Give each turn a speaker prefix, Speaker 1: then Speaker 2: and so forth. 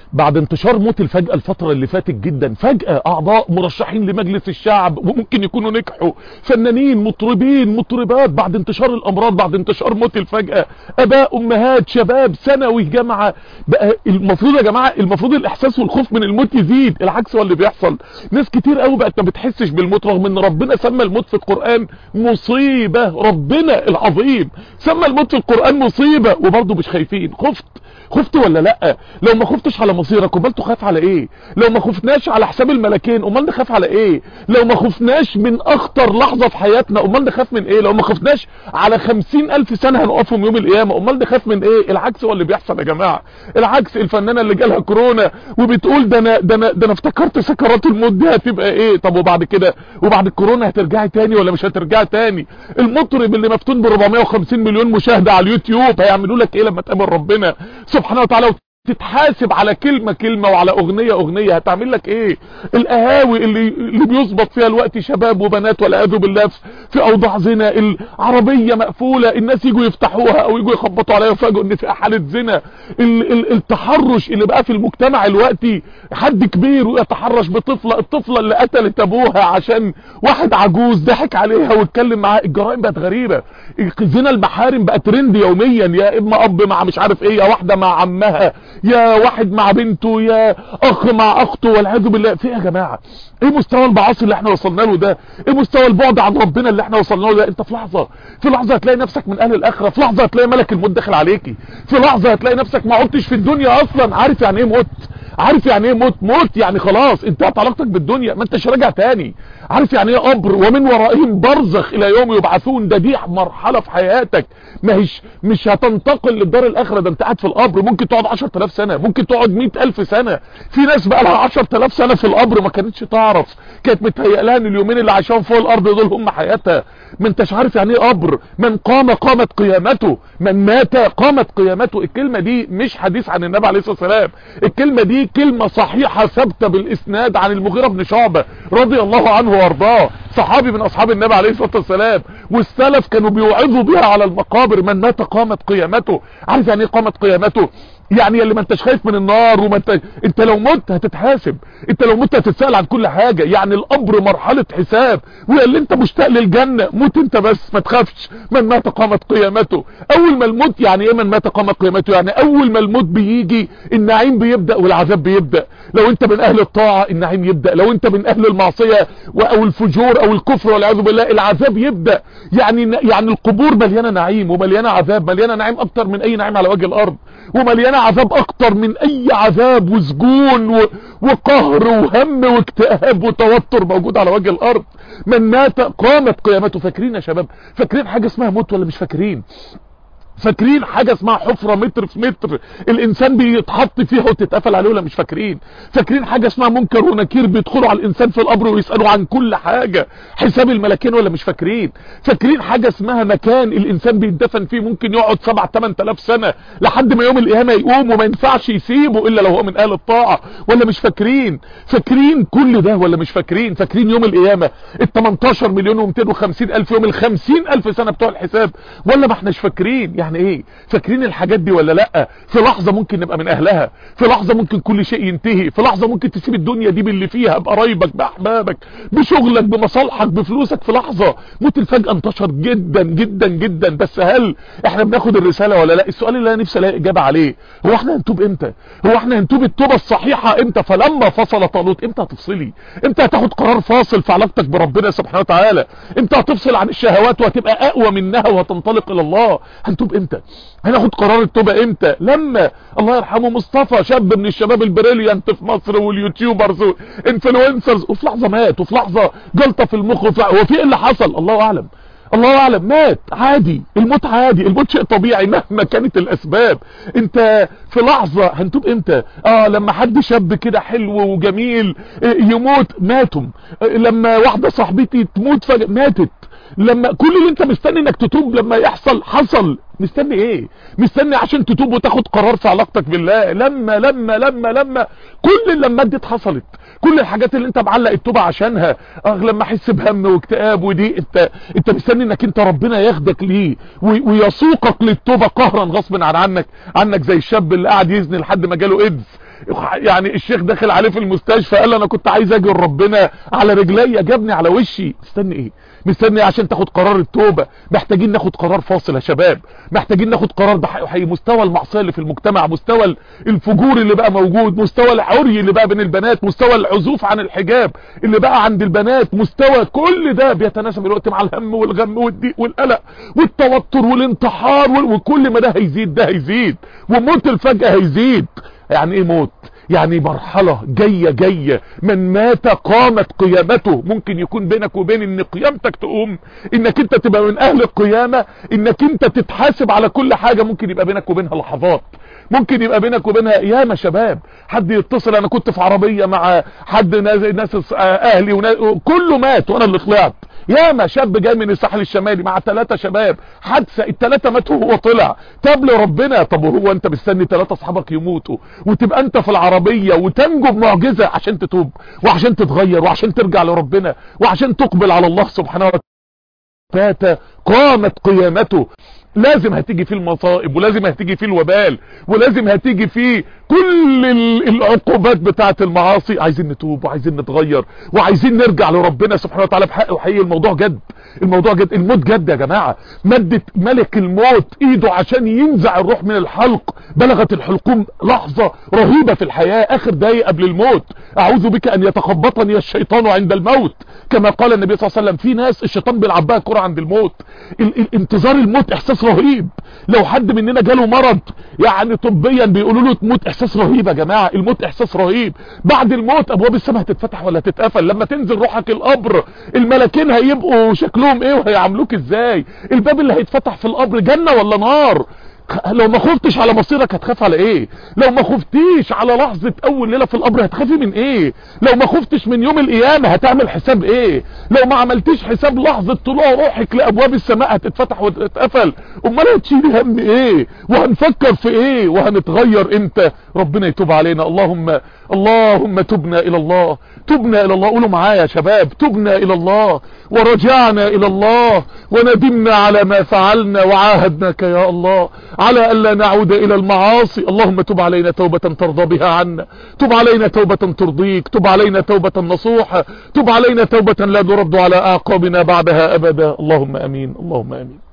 Speaker 1: بعد انتشار موت الفجأة الفترة اللي فاتت جدا، فجأة اعضاء مرشحين لمجلس الشعب وممكن يكونوا نجحوا، فنانين، مطربين، مطربات، بعد انتشار الامراض، بعد انتشار موت الفجأة، اباء، امهات، شباب، ثانوي، جامعة. بقى المفروض يا جماعة، المفروض الاحساس والخوف من الموت يزيد، العكس هو اللي بيحصل. ناس كتير قوي بقت ما بتحسش بالموت، رغم ان ربنا سمى الموت في القرآن مصيبة. ربنا العظيم سمى الموت في القرآن مصيبة، وبرضه مش خايفين. خفت ولا لا؟ لو ما خفتش على مصيرك امال تخاف على ايه؟ لو ما خفناش على حساب الملكين امال نخاف على ايه؟ لو ما خفناش من اخطر لحظة في حياتنا امال نخاف من ايه؟ لو ما خفناش على 50,000 سنة هنقفهم يوم القيامة امال نخاف من ايه؟ العكس هو اللي بيحصل يا جماعة، العكس. الفنانة اللي جالها كورونا وبتقول ده انا افتكرت سكرات الموت دي هتبقى ايه. طب وبعد كده، وبعد الكورونا هترجعي تاني ولا مش هترجعي تاني؟ المطرب اللي مفتون ب 450 مليون مشاهدة على اليوتيوب هيعملوا لك ايه لما تقابل ربنا سبحانه وتعالى تتحاسب على كلمة وعلى اغنية هتعمل لك ايه؟ القهاوي اللي بيظبط فيها الوقت شباب وبنات والعياذ بالله في اوضاع زنا، العربية مقفولة الناس يجوا يفتحوها او يجوا يخبطوا عليها ويفاجئوا ان في حالة زنا، التحرش اللي بقى في المجتمع الوقتي، حد كبير ويتحرش بطفلة، الطفلة اللي قتلت ابوها عشان واحد عجوز ضحك عليها واتكلم معاها. الجرائم بقت غريبة، زنا المحارم بقى ترند يوميا، يا اما اب مع مش عارف ايه، يا واحدة مع عمها، يا واحد مع بنته، يا اخ مع اخته، والعياذ بالله. في ايه يا جماعه؟ ايه مستوى المعاصي اللي احنا وصلنا له ده؟ ايه مستوى البعد عن ربنا اللي احنا وصلنا له ده؟ انت في لحظه هتلاقي نفسك من اهل الاخره، في لحظه هتلاقي ملك الموت داخل عليكي، في لحظه هتلاقي نفسك ما عدتش في الدنيا اصلا. عارف يعني ايه موت؟ عارف يعني ايه موت يعني خلاص انتهت علاقتك بالدنيا، ما انتش راجع تاني. عارف يعني ايه قبر ومن ورائهم برزخ الى يوم يبعثون؟ دي مرحله في حياتك، مش هتنتقل للدار الاخره، ده انت قاعد في القبر ممكن تقعد 10,000 سنه، ممكن تقعد 100,000 سنه. في ناس بقى لها 10,000 سنه في القبر ما كانتش تعرف، كانت متهيأ لها ان اليومين اللي عاشوهم فوق الارض دول هم حياتها. ما انتش عارف يعني ايه قبر. من قام قامت قيامته، من مات قامت قيامته. الكلمه دي مش حديث عن النبي عليه الصلاه والسلام، الكلمه دي كلمه صحيحه ثابته بالاسناد عن المغيرة بن شعبة رضي الله عنه وارضاه، صحابي من اصحاب النبي عليه الصلاه والسلام، والسلف كانوا بيوعظوا بها على المقابر. من مات قامت قيامته. عارف يعني ايه قامت قيامته؟ يعني اللي ما انتش خايف من النار، وما انت لو مت هتتحاسب، انت لو مت هتتسأل عن كل حاجة. يعني القبر مرحلة حساب، واللي انت مشتاق للجنة موت انت بس ما تخافش. من مات قامت قيامته. اول ما الموت، يعني ايه من مات قامت قيامته؟ يعني اول ما الموت بيجي النعيم بيبدأ والعذاب بيبدأ. لو انت من اهل الطاعة النعيم يبدأ، لو انت من اهل المعصية او الفجور او الكفر والعياذ بالله العذاب يبدأ. يعني القبور مليانة نعيم ومليانة عذاب، مليانة نعيم اكتر من اي نعيم على وجه الارض، ومليانة عذاب اكتر من اي عذاب وسجون وقهر وهم واكتئاب وتوتر موجود على وجه الارض. من مات قامت قيامته. فاكرين يا شباب؟ فاكرين حاجة اسمها موت ولا مش فاكرين؟ فاكرين حاجة اسمها حفرة متر في متر الانسان بيتحط فيها وتتقفل عليه ولا مش فاكرين؟ فاكرين حاجة اسمها منكر ونكير بيدخلوا على الانسان في القبر ويسألوا عن كل حاجة، حساب الملكين ولا مش فاكرين؟ فاكرين حاجة اسمها مكان الانسان بيتدفن فيه ممكن يقعد 7-8,000 سنة لحد ما يوم القيامة يقوم وما ينفعش يسيبه الا لو هو من اهل الطاعة ولا مش فاكرين؟ فاكرين كل ده ولا مش فاكرين؟ فاكرين يوم القيامة 18,250,000 يوم، 50,000 سنة بتوع الحساب ولا ما احناش فاكرين؟ يعني ايه؟ فاكرين الحاجات دي ولا لا؟ في لحظة ممكن نبقى من اهلها، في لحظة ممكن كل شيء ينتهي، في لحظة ممكن تسيب الدنيا دي باللي فيها، بقرايبك، باحبابك، بشغلك، بمصالحك، بفلوسك، في لحظة. موت الفجأة انتشر جدا جدا جدا، بس هل احنا بناخد الرسالة ولا لا؟ السؤال اللي انا نفسي الاقي اجابة عليه، هو احنا هنتوب امتى؟ هو احنا هنتوب التوبة الصحيحة امتى؟ فلما فصل طالوت، امتى هتفصلي؟ امتى هتاخد قرار فاصل في علاقتك بربنا سبحانه وتعالى؟ امتى هتفصل عن الشهوات وهتبقى اقوى منها وهتنطلق الى الله؟ هنتوب امتى؟ هناخد قرار التوبة امتى؟ لما الله يرحمه مصطفى، شاب من الشباب البريليانت في مصر واليوتيوبرز والانفلونسرز، وفي لحظة مات، وفي لحظة جلطة في المخ، هو في ايه اللي حصل؟ الله اعلم، الله اعلم. مات عادي، الموت عادي، الموت شيء طبيعي مهما كانت الاسباب. انت في لحظة. هنتوب امتى؟ لما حد شاب كده حلو وجميل يموت، ماتم. لما واحدة صاحبتي تموت فجأة، ماتت. لما كل اللي انت مستني انك تتوب لما يحصل حصل، مستني ايه؟ مستني عشان تتوب وتاخد قرار في علاقتك بالله. لما كل اللمات دي اتحصلت، كل الحاجات اللي انت معلق التوبة عشانها، لما احس بهم واكتئاب ودي، انت مستني انك انت ربنا ياخدك ليه ويسوقك للتوبة قهرا غصب عنك زي الشاب اللي قاعد يزني لحد ما جاله ايدز. يعني الشيخ داخل عليه في المستشفى قال له انا كنت عايز اجي ربنا على رجلي، جابني على وشي. مستني ايه؟ مستني عشان تاخد قرار التوبة؟ محتاجين ناخد قرار فاصل يا شباب، محتاجين ناخد قرار بحقيقي. مستوى المعصية اللي في المجتمع، مستوى الفجور اللي بقى موجود، مستوى العري اللي بقى بين البنات، مستوى العزوف عن الحجاب اللي بقى عند البنات، مستوى كل ده بيتناسب الوقت مع الهم والغم والضيق والقلق والتوتر والانتحار وكل ما ده هيزيد ده هيزيد، وموت الفجأة هيزيد. يعني ايه موت؟ يعني مرحلة جاية من مات قامت قيامته. ممكن يكون بينك وبين ان قيامتك تقوم، انك انت تبقى من اهل القيامة، انك انت تتحاسب على كل حاجة، ممكن يبقى بينك وبينها لحظات، ممكن يبقى بينك وبينها ياما شباب. حد يتصل انا كنت في عربية مع حد ناس اهلي كله مات وانا اللي طلعت. ياما شاب جاي من الساحل الشمالي مع 3 شباب، حادثة ال3 ماتوا وهو طلع. طب لربنا، طب وهو انت مستني 3 اصحابك يموتوا وتبقى انت في العربية وتنجو بمعجزة عشان تتوب وعشان تتغير وعشان ترجع لربنا وعشان تقبل على الله سبحانه وتعالى؟ فات قامت قيامته. لازم هتيجي فيه المصائب، ولازم هتيجي فيه الوبال، ولازم هتيجي فيه كل العقوبات بتاعه المعاصي. عايزين نتوب وعايزين نتغير وعايزين نرجع لربنا سبحانه وتعالى بحق وحقيقي. الموضوع جد، الموضوع جد، الموت جد يا جماعة. مدت ملك الموت ايده عشان ينزع الروح من الحلق، بلغت الحلقوم لحظة رهيبة في الحياة، اخر دقايق قبل الموت. اعوذ بك ان يتخبطني الشيطان عند الموت، كما قال النبي صلى الله عليه وسلم. في ناس الشيطان بيلعب بها كرة عند الموت. انتظار الموت احساس رهيب. لو حد مننا جاله مرض يعني طبيا بيقولوا له تموت، احساس رهيب يا جماعة. الموت احساس رهيب. بعد الموت ابواب السماء هتتفتح ولا تتقفل؟ لما تنزل روحك القبر الملكين هيبقوا شكلهم ايه وهيعملوك ازاي؟ الباب اللي هيتفتح في القبر جنة ولا نار؟ لو ما خفتش على مصيرك هتخاف على ايه؟ لو ما خفتيش على لحظة اول ليلة في القبر هتخافي من ايه؟ لو ما خفتش من يوم القيامة هتعمل حساب ايه؟ لو ما عملتيش حساب لحظة طلوع روحك لابواب السماء هتتفتح وتتقفل، امال هتشيلي هم ايه؟ وهنفكر في ايه؟ وهنتغير امتى؟ ربنا يتوب علينا. اللهم تبنا الى الله، تبنا الى الله. قولوا معايا يا شباب، تبنا الى الله ورجعنا الى الله وندمنا على ما فعلنا وعاهدناك يا الله على ألا نعود إلى المعاصي. اللهم تب علينا توبة ترضى بها عنا، تب علينا توبة ترضيك، تب علينا توبة نصوحة، تب علينا توبة لا نرد على أعقابنا بعدها أبدا. اللهم أمين، اللهم أمين.